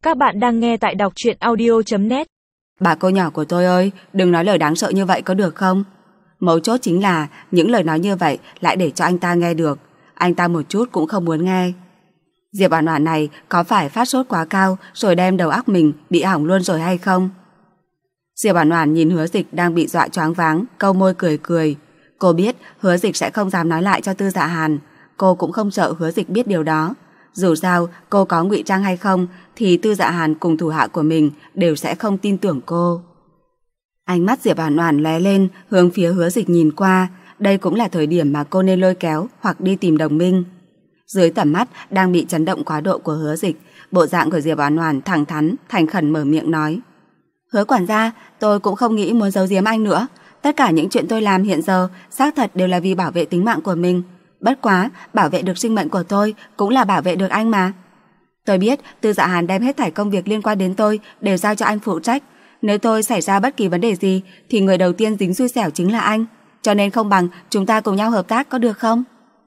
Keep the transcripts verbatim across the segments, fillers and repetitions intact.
Các bạn đang nghe tại đọc truyện audio chấm net. Bà cô nhỏ của tôi ơi, đừng nói lời đáng sợ như vậy có được không? Mấu chốt chính là những lời nói như vậy lại để cho anh ta nghe được. Anh ta một chút cũng không muốn nghe. Diệp Oản Oản này có phải phát sốt quá cao rồi đem đầu óc mình bị hỏng luôn rồi hay không? Diệp Oản Oản nhìn Hứa Dịch đang bị dọa choáng váng, câu môi cười cười. Cô biết Hứa Dịch sẽ không dám nói lại cho Tư Dạ Hàn. Cô cũng không sợ Hứa Dịch biết điều đó. Dù sao cô có ngụy trang hay không thì Tư Dạ Hàn cùng thủ hạ của mình đều sẽ không tin tưởng cô. Ánh mắt Diệp Oản Oản lóe lên, hướng phía Hứa Dịch nhìn qua. Đây cũng là thời điểm mà cô nên lôi kéo hoặc đi tìm đồng minh. Dưới tầm mắt đang bị chấn động quá độ của Hứa Dịch, bộ dạng của Diệp Oản Oản thẳng thắn, thành khẩn mở miệng nói: "Hứa quản gia, tôi cũng không nghĩ muốn giấu giếm anh nữa. Tất cả những chuyện tôi làm hiện giờ xác thật đều là vì bảo vệ tính mạng của mình. Bất quá, bảo vệ được sinh mệnh của tôi cũng là bảo vệ được anh mà. Tôi biết Tư Dạ Hàn đem hết thảy công việc liên quan đến tôi đều giao cho anh phụ trách. Nếu tôi xảy ra bất kỳ vấn đề gì thì người đầu tiên dính xui xẻo chính là anh. Cho nên không bằng chúng ta cùng nhau hợp tác có được không?"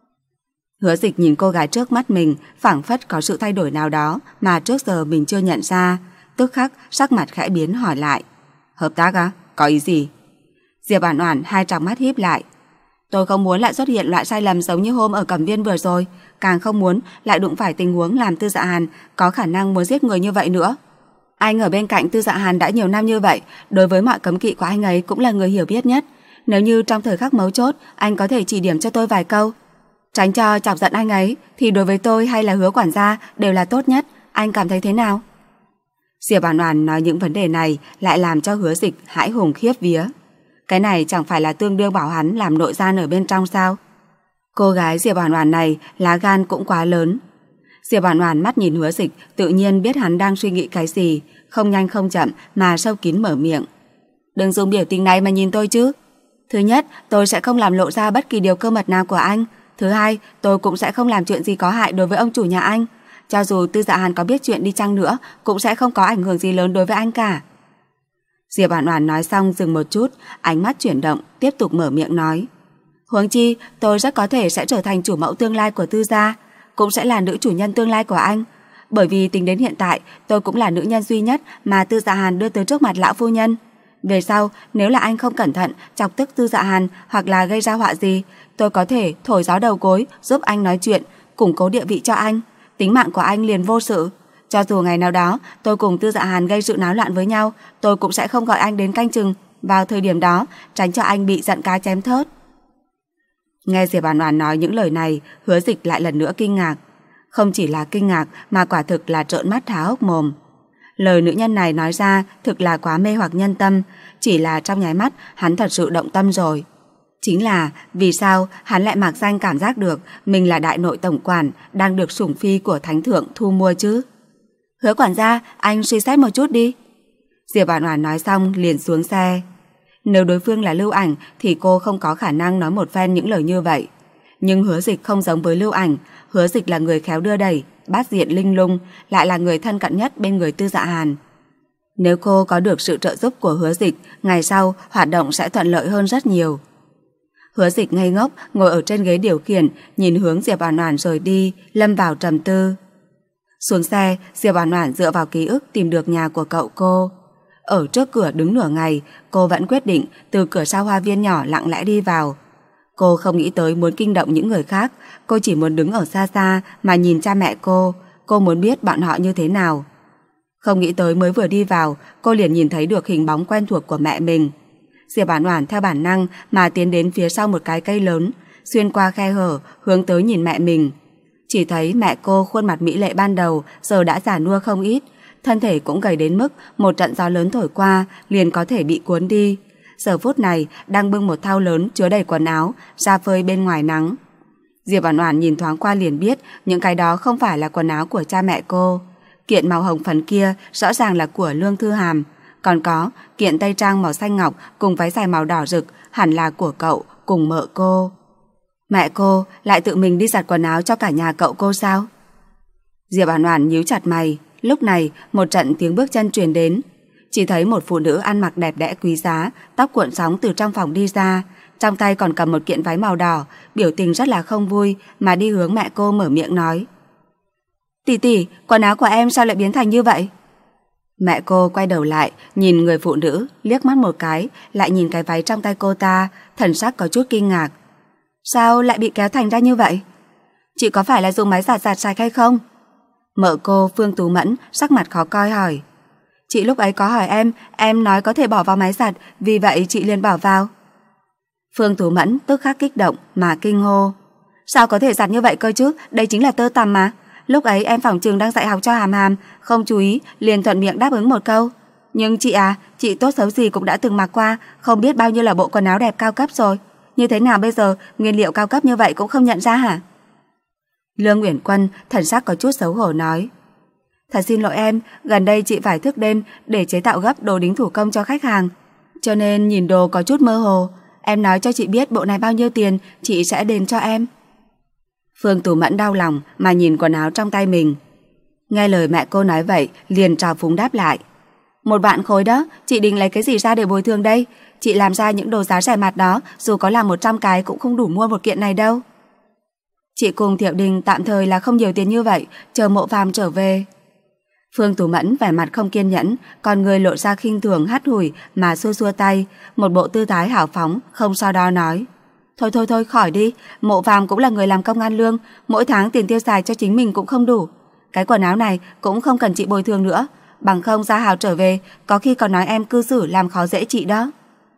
Hứa Dịch nhìn cô gái trước mắt mình, phảng phất có sự thay đổi nào đó mà trước giờ mình chưa nhận ra. Tức khắc sắc mặt khẽ biến hỏi lại: "Hợp tác á? Có ý gì?" Diệp Oản Oản hai tròng mắt híp lại: "Tôi không muốn lại xuất hiện loại sai lầm giống như hôm ở Cẩm Viên vừa rồi, càng không muốn lại đụng phải tình huống làm Tư Dạ Hàn có khả năng muốn giết người như vậy nữa. Anh ở bên cạnh Tư Dạ Hàn đã nhiều năm như vậy, đối với mọi cấm kỵ của anh ấy cũng là người hiểu biết nhất. Nếu như trong thời khắc mấu chốt anh có thể chỉ điểm cho tôi vài câu, tránh cho chọc giận anh ấy, thì đối với tôi hay là Hứa quản gia đều là tốt nhất. Anh cảm thấy thế nào?" Diệp Oản Oản nói những vấn đề này lại làm cho Hứa Dịch hãi hùng khiếp vía. Cái này chẳng phải là tương đương bảo hắn làm nội gian ở bên trong sao? Cô gái Diệp Oản Oản này lá gan cũng quá lớn. Diệp Oản Oản mắt nhìn Hứa Dịch, tự nhiên biết hắn đang suy nghĩ cái gì, không nhanh không chậm mà sâu kín mở miệng: "Đừng dùng biểu tình này mà nhìn tôi chứ. Thứ nhất, tôi sẽ không làm lộ ra bất kỳ điều cơ mật nào của anh. Thứ hai, tôi cũng sẽ không làm chuyện gì có hại đối với ông chủ nhà anh. Cho dù Tư Dạ Hàn có biết chuyện đi chăng nữa cũng sẽ không có ảnh hưởng gì lớn đối với anh cả." Diệp Oản Oản nói xong dừng một chút, ánh mắt chuyển động, tiếp tục mở miệng nói: "Huống chi, tôi rất có thể sẽ trở thành chủ mẫu tương lai của Tư gia, cũng sẽ là nữ chủ nhân tương lai của anh. Bởi vì tính đến hiện tại, tôi cũng là nữ nhân duy nhất mà Tư Dạ Hàn đưa tới trước mặt lão phu nhân. Về sau, nếu là anh không cẩn thận chọc tức Tư Dạ Hàn hoặc là gây ra họa gì, tôi có thể thổi gió đầu gối giúp anh nói chuyện, củng cố địa vị cho anh. Tính mạng của anh liền vô sự. Cho dù ngày nào đó tôi cùng Tư Dạ Hàn gây sự náo loạn với nhau, tôi cũng sẽ không gọi anh đến canh chừng vào thời điểm đó, tránh cho anh bị giận cá chém thớt." Nghe Diệp Oản Oản nói những lời này, Hứa Dịch lại lần nữa kinh ngạc. Không chỉ là kinh ngạc mà quả thực là trợn mắt há hốc mồm. Lời nữ nhân này nói ra thực là quá mê hoặc nhân tâm, chỉ là trong nháy mắt hắn thật sự động tâm rồi. Chính là vì sao hắn lại mạc danh cảm giác được mình là đại nội tổng quản đang được sủng phi của thánh thượng thu mua chứ? "Hứa quản gia, anh suy xét một chút đi." Diệp Oản Oản nói xong liền xuống xe. Nếu đối phương là Lưu Ảnh thì cô không có khả năng nói một phen những lời như vậy. Nhưng Hứa Dịch không giống với Lưu Ảnh, Hứa Dịch là người khéo đưa đẩy, bát diện linh lung, lại là người thân cận nhất bên người Tư Dạ Hàn. Nếu cô có được sự trợ giúp của Hứa Dịch, ngày sau hoạt động sẽ thuận lợi hơn rất nhiều. Hứa Dịch ngây ngốc ngồi ở trên ghế điều khiển, nhìn hướng Diệp Oản Oản rời đi, lâm vào trầm tư. Xuống xe, Diệp Oản Oản dựa vào ký ức tìm được nhà của cậu cô. Ở trước cửa đứng nửa ngày, cô vẫn quyết định từ cửa sau hoa viên nhỏ lặng lẽ đi vào. Cô không nghĩ tới muốn kinh động những người khác, cô chỉ muốn đứng ở xa xa mà nhìn cha mẹ cô, cô muốn biết bọn họ như thế nào. Không nghĩ tới mới vừa đi vào, cô liền nhìn thấy được hình bóng quen thuộc của mẹ mình. Diệp Oản Oản theo bản năng mà tiến đến phía sau một cái cây lớn, xuyên qua khe hở hướng tới nhìn mẹ mình. Chỉ thấy mẹ cô khuôn mặt mỹ lệ ban đầu giờ đã già nua không ít, thân thể cũng gầy đến mức một trận gió lớn thổi qua liền có thể bị cuốn đi. Giờ phút này đang bưng một thau lớn chứa đầy quần áo ra phơi bên ngoài nắng. Diệp Oản Oản nhìn thoáng qua liền biết những cái đó không phải là quần áo của cha mẹ cô. Kiện màu hồng phấn kia rõ ràng là của Lương Thư Hàm, còn có kiện tây trang màu xanh ngọc cùng váy dài màu đỏ rực hẳn là của cậu cùng mợ cô. Mẹ cô lại tự mình đi giặt quần áo cho cả nhà cậu cô sao? Diệp Oản Oản nhíu chặt mày. Lúc này một trận tiếng bước chân truyền đến, chỉ thấy một phụ nữ ăn mặc đẹp đẽ quý giá, tóc cuộn sóng từ trong phòng đi ra, trong tay còn cầm một kiện váy màu đỏ, biểu tình rất là không vui mà đi hướng mẹ cô mở miệng nói: "Tỷ tỷ, quần áo của em sao lại biến thành như vậy?" Mẹ cô quay đầu lại, nhìn người phụ nữ, liếc mắt một cái, lại nhìn cái váy trong tay cô ta, thần sắc có chút kinh ngạc. Sao lại bị kéo thành ra như vậy? Chị có phải là dùng máy giặt giặt sạch hay không? Mợ cô Phương Tú Mẫn sắc mặt khó coi hỏi. Chị lúc ấy có hỏi em, em nói có thể bỏ vào máy giặt, vì vậy chị liền bỏ vào. Phương Tú Mẫn tức khắc kích động mà kinh hô. Sao có thể giặt như vậy cơ chứ, đây chính là tơ tằm mà. Lúc ấy em phỏng chừng đang dạy học cho Hàm Hàm, không chú ý, liền thuận miệng đáp ứng một câu. Nhưng chị à, chị tốt xấu gì cũng đã từng mặc qua, không biết bao nhiêu là bộ quần áo đẹp cao cấp rồi. Như thế nào bây giờ, nguyên liệu cao cấp như vậy cũng không nhận ra hả? Lương Uyển Quân thần sắc có chút xấu hổ nói. Thật xin lỗi em, gần đây chị phải thức đêm để chế tạo gấp đồ đính thủ công cho khách hàng, cho nên nhìn đồ có chút mơ hồ. Em nói cho chị biết bộ này bao nhiêu tiền, chị sẽ đền cho em. Phương Tú Mẫn đau lòng mà nhìn quần áo trong tay mình. Nghe lời mẹ cô nói vậy, liền trào phúng đáp lại. Một vạn khối đó, chị định lấy cái gì ra để bồi thường đây? Chị làm ra những đồ giá rẻ mạt đó, dù có làm một trăm cái cũng không đủ mua một kiện này đâu. Chị cùng Thiệu Đình tạm thời là không nhiều tiền như vậy, chờ Mộ Phàm trở về. Phương Tú Mẫn vẻ mặt không kiên nhẫn, còn người lộ ra khinh thường hắt hủi mà xua xua tay, một bộ tư thái hào phóng, không so đo nói. Thôi thôi thôi khỏi đi, Mộ Phàm cũng là người làm công ăn lương, mỗi tháng tiền tiêu xài cho chính mình cũng không đủ. Cái quần áo này cũng không cần chị bồi thường nữa, bằng không Gia Hào trở về, có khi còn nói em cư xử làm khó dễ chị đó.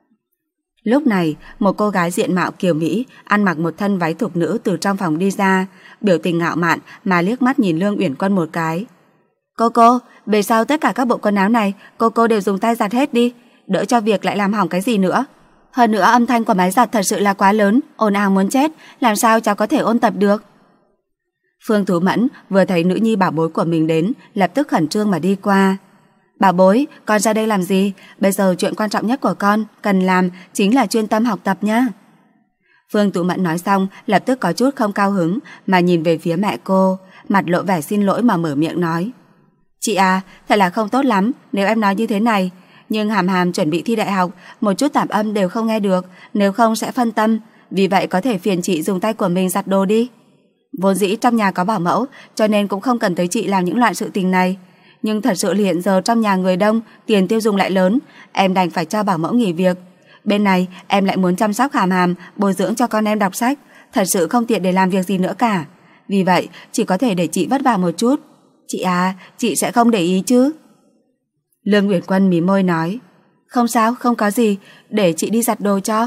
Lúc này, một cô gái diện mạo kiều Mỹ, ăn mặc một thân váy thục nữ từ trong phòng đi ra, biểu tình ngạo mạn mà liếc mắt nhìn Lương Uyển Quân một cái. Cô cô, về sau tất cả các bộ quần áo này, cô cô đều dùng tay giặt hết đi, đỡ cho việc lại làm hỏng cái gì nữa. Hơn nữa âm thanh của máy giặt thật sự là quá lớn, ồn ào muốn chết, làm sao cháu có thể ôn tập được. Phương Tú Mẫn vừa thấy nữ nhi bảo bối của mình đến, lập tức khẩn trương mà đi qua. Bảo bối, con ra đây làm gì? Bây giờ chuyện quan trọng nhất của con cần làm chính là chuyên tâm học tập nhá. Phương Tú Mẫn nói xong, lập tức có chút không cao hứng mà nhìn về phía mẹ cô, mặt lộ vẻ xin lỗi mà mở miệng nói. Chị à, thật là không tốt lắm nếu em nói như thế này, nhưng Hàm Hàm chuẩn bị thi đại học, một chút tạp âm đều không nghe được, nếu không sẽ phân tâm, vì vậy có thể phiền chị dùng tay của mình giặt đồ đi. Vốn dĩ trong nhà có bảo mẫu, cho nên cũng không cần tới chị làm những loại sự tình này. Nhưng thật sự hiện giờ trong nhà người đông, tiền tiêu dùng lại lớn, em đành phải cho bảo mẫu nghỉ việc. Bên này em lại muốn chăm sóc Hàm Hàm, bồi dưỡng cho con em đọc sách, thật sự không tiện để làm việc gì nữa cả. Vì vậy chỉ có thể để chị vất vả một chút. Chị à, chị sẽ không để ý chứ? Lương Uyển Quân mím môi nói. Không sao, không có gì, để chị đi giặt đồ cho.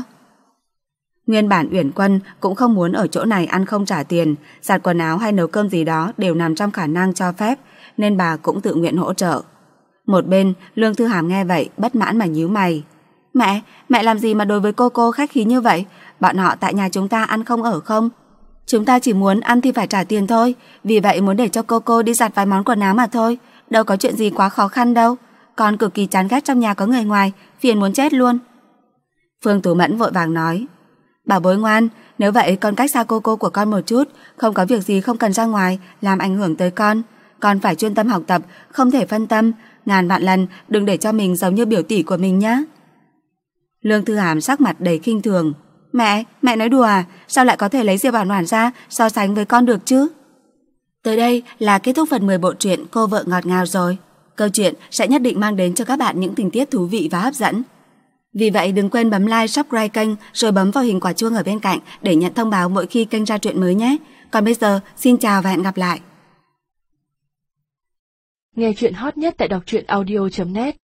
Nguyên bản Uyển Quân cũng không muốn ở chỗ này ăn không trả tiền, giặt quần áo hay nấu cơm gì đó đều nằm trong khả năng cho phép, nên bà cũng tự nguyện hỗ trợ. Một bên, Lương Thư Hàm nghe vậy, bất mãn mà nhíu mày. Mẹ, mẹ làm gì mà đối với cô cô khách khí như vậy? Bọn họ tại nhà chúng ta ăn không ở không? Chúng ta chỉ muốn ăn thì phải trả tiền thôi, vì vậy muốn để cho cô cô đi giặt vài món quần áo mà thôi, đâu có chuyện gì quá khó khăn đâu. Con cực kỳ chán ghét trong nhà có người ngoài, phiền muốn chết luôn. Phương Tú Mẫn vội vàng nói. Bảo bối ngoan, nếu vậy con cách xa cô cô của con một chút, không có việc gì không cần ra ngoài, làm ảnh hưởng tới con. Con phải chuyên tâm học tập, không thể phân tâm, ngàn vạn lần đừng để cho mình giống như biểu tỷ của mình nhé. Lương Thư Hàm sắc mặt đầy khinh thường. Mẹ, mẹ nói đùa à? Sao lại có thể lấy Diệp Oản Oản ra so sánh với con được chứ? Tới đây là kết thúc phần mười bộ truyện Cô Vợ Ngọt Ngào rồi. Câu chuyện sẽ nhất định mang đến cho các bạn những tình tiết thú vị và hấp dẫn. Vì vậy đừng quên bấm like, subscribe kênh rồi bấm vào hình quả chuông ở bên cạnh để nhận thông báo mỗi khi kênh ra truyện mới nhé. Còn bây giờ, xin chào và hẹn gặp lại. Nghe truyện hot nhất tại đọc truyện audio chấm net.